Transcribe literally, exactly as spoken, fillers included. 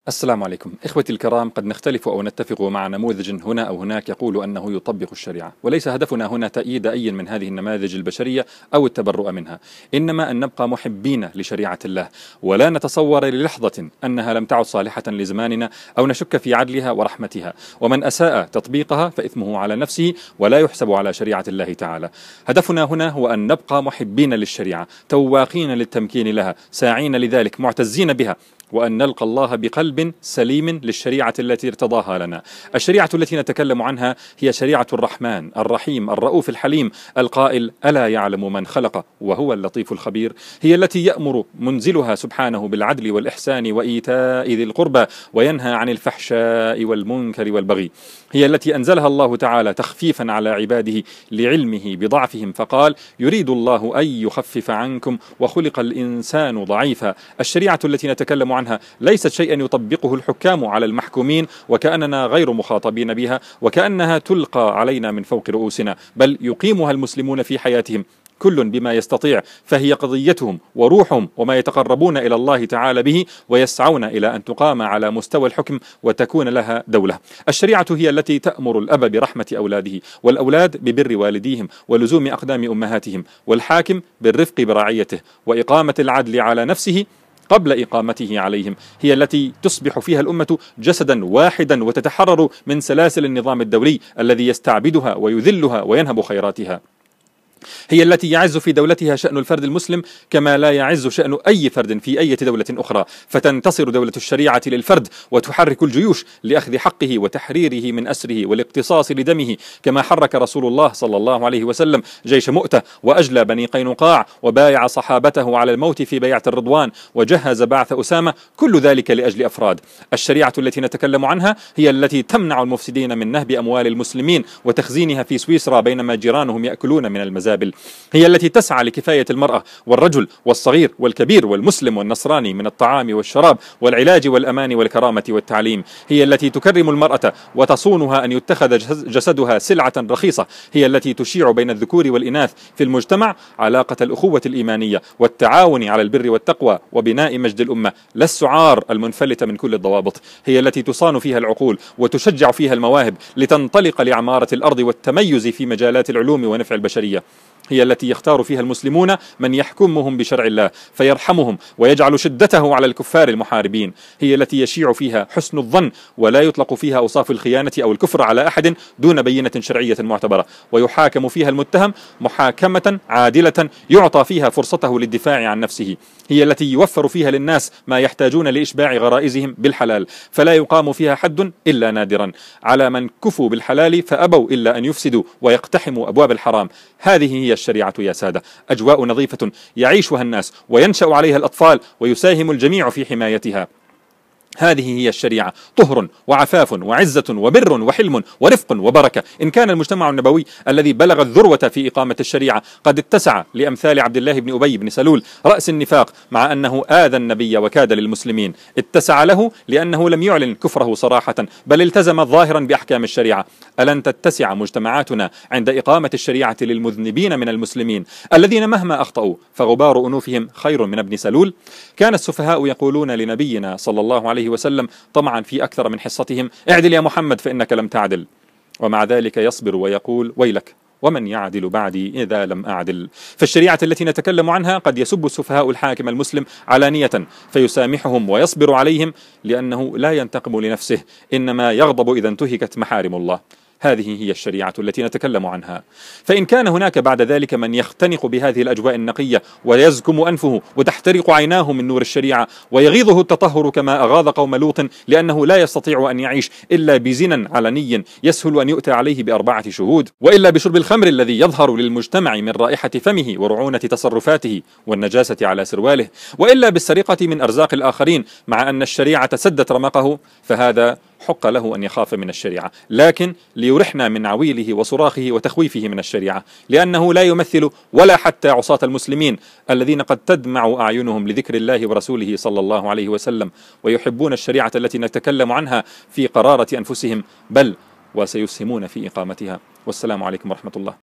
السلام عليكم إخوتي الكرام. قد نختلف أو نتفق مع نموذج هنا أو هناك يقول أنه يطبق الشريعة، وليس هدفنا هنا تأييد أي من هذه النماذج البشرية أو التبرؤ منها، إنما أن نبقى محبين لشريعة الله، ولا نتصور للحظة أنها لم تعد صالحة لزماننا أو نشك في عدلها ورحمتها، ومن أساء تطبيقها فإثمه على نفسه ولا يحسب على شريعة الله تعالى. هدفنا هنا هو أن نبقى محبين للشريعة، تواقين للتمكين لها، ساعين لذلك، معتزين بها، وأن نلقى الله بقلب سليم للشريعة التي ارتضاها لنا. الشريعة التي نتكلم عنها هي شريعة الرحمن الرحيم الرؤوف الحليم القائل: ألا يعلم من خلق وهو اللطيف الخبير. هي التي يأمر منزلها سبحانه بالعدل والإحسان وإيتاء ذي القربى، وينهى عن الفحشاء والمنكر والبغي. هي التي أنزلها الله تعالى تخفيفا على عباده لعلمه بضعفهم، فقال: يريد الله أن يخفف عنكم وخلق الإنسان ضعيفا. الشريعة التي نتكلم عنها ليست شيئا يطبقه الحكام على المحكومين وكأننا غير مخاطبين بها وكأنها تلقى علينا من فوق رؤوسنا، بل يقيمها المسلمون في حياتهم كل بما يستطيع، فهي قضيتهم وروحهم وما يتقربون إلى الله تعالى به، ويسعون إلى أن تقام على مستوى الحكم وتكون لها دولة. الشريعة هي التي تأمر الأب برحمة أولاده، والأولاد ببر والديهم ولزوم أقدام أمهاتهم، والحاكم بالرفق برعيته وإقامة العدل على نفسه قبل إقامته عليهم. هي التي تصبح فيها الأمة جسدا واحدا وتتحرر من سلاسل النظام الدولي الذي يستعبدها ويذلها وينهب خيراتها. هي التي يعز في دولتها شأن الفرد المسلم كما لا يعز شأن أي فرد في أي دولة أخرى، فتنتصر دولة الشريعة للفرد وتحرك الجيوش لأخذ حقه وتحريره من أسره والاقتصاص لدمه، كما حرك رسول الله صلى الله عليه وسلم جيش مؤتة وأجلى بني قينقاع وبايع صحابته على الموت في بيعة الرضوان وجهز بعث أسامة، كل ذلك لأجل أفراد. الشريعة التي نتكلم عنها هي التي تمنع المفسدين من نهب أموال المسلمين وتخزينها في سويسرا بينما جيرانهم يأكلون من المزابل. هي التي تسعى لكفاية المرأة والرجل والصغير والكبير والمسلم والنصراني من الطعام والشراب والعلاج والأمان والكرامة والتعليم. هي التي تكرم المرأة وتصونها أن يتخذ جسدها سلعة رخيصة. هي التي تشيع بين الذكور والإناث في المجتمع علاقة الأخوة الإيمانية والتعاون على البر والتقوى وبناء مجد الأمة، لا السعار المنفلتة من كل الضوابط. هي التي تصان فيها العقول وتشجع فيها المواهب لتنطلق لعمارة الأرض والتميز في مجالات العلوم ونفع البشرية. هي التي يختار فيها المسلمون من يحكمهم بشرع الله فيرحمهم ويجعل شدته على الكفار المحاربين. هي التي يشيع فيها حسن الظن ولا يطلق فيها أوصاف الخيانة أو الكفر على أحد دون بينة شرعية معتبرة، ويحاكم فيها المتهم محاكمة عادلة يعطى فيها فرصته للدفاع عن نفسه. هي التي يوفر فيها للناس ما يحتاجون لإشباع غرائزهم بالحلال، فلا يقام فيها حد إلا نادرا على من كفوا بالحلال فأبوا إلا أن يفسدوا ويقتحموا أبواب الحرام. هذه هي الشريعة يا سادة، أجواء نظيفة يعيشها الناس وينشأ عليها الأطفال ويساهم الجميع في حمايتها. هذه هي الشريعة، طهر وعفاف وعزة وبر وحلم ورفق وبركة. إن كان المجتمع النبوي الذي بلغ الذروة في إقامة الشريعة قد اتسع لأمثال عبد الله بن أبي بن سلول رأس النفاق مع أنه آذى النبي وكاد للمسلمين، اتسع له لأنه لم يعلن كفره صراحة بل التزم ظاهرا بأحكام الشريعة. ألن تتسع مجتمعاتنا عند إقامة الشريعة للمذنبين من المسلمين الذين مهما أخطأوا فغبار أنوفهم خير من ابن سلول؟ كان السفهاء يقولون لنبينا صلى الله عليه وسلم طمعا في أكثر من حصتهم: اعدل يا محمد فإنك لم تعدل، ومع ذلك يصبر ويقول: ويلك ومن يعدل بعدي إذا لم أعدل. فالشريعة التي نتكلم عنها قد يسب السفهاء الحاكم المسلم علانية فيسامحهم ويصبر عليهم لأنه لا ينتقم لنفسه، إنما يغضب إذا انتهكت محارم الله. هذه هي الشريعة التي نتكلم عنها. فإن كان هناك بعد ذلك من يختنق بهذه الأجواء النقية ويزكم أنفه وتحترق عيناه من نور الشريعة ويغيظه التطهر كما أغاظ قوم لوط لأنه لا يستطيع أن يعيش إلا بزنا علني يسهل أن يؤتى عليه بأربعة شهود، وإلا بشرب الخمر الذي يظهر للمجتمع من رائحة فمه ورعونة تصرفاته والنجاسة على سرواله، وإلا بالسرقة من أرزاق الآخرين مع أن الشريعة سدت رمقه، فهذا حق له أن يخاف من الشريعة، لكن ليرحنا من عويله وصراخه وتخويفه من الشريعة، لأنه لا يمثل ولا حتى عصاة المسلمين الذين قد تدمع أعينهم لذكر الله ورسوله صلى الله عليه وسلم ويحبون الشريعة التي نتكلم عنها في قرارة أنفسهم، بل وسيسهمون في إقامتها. والسلام عليكم ورحمة الله.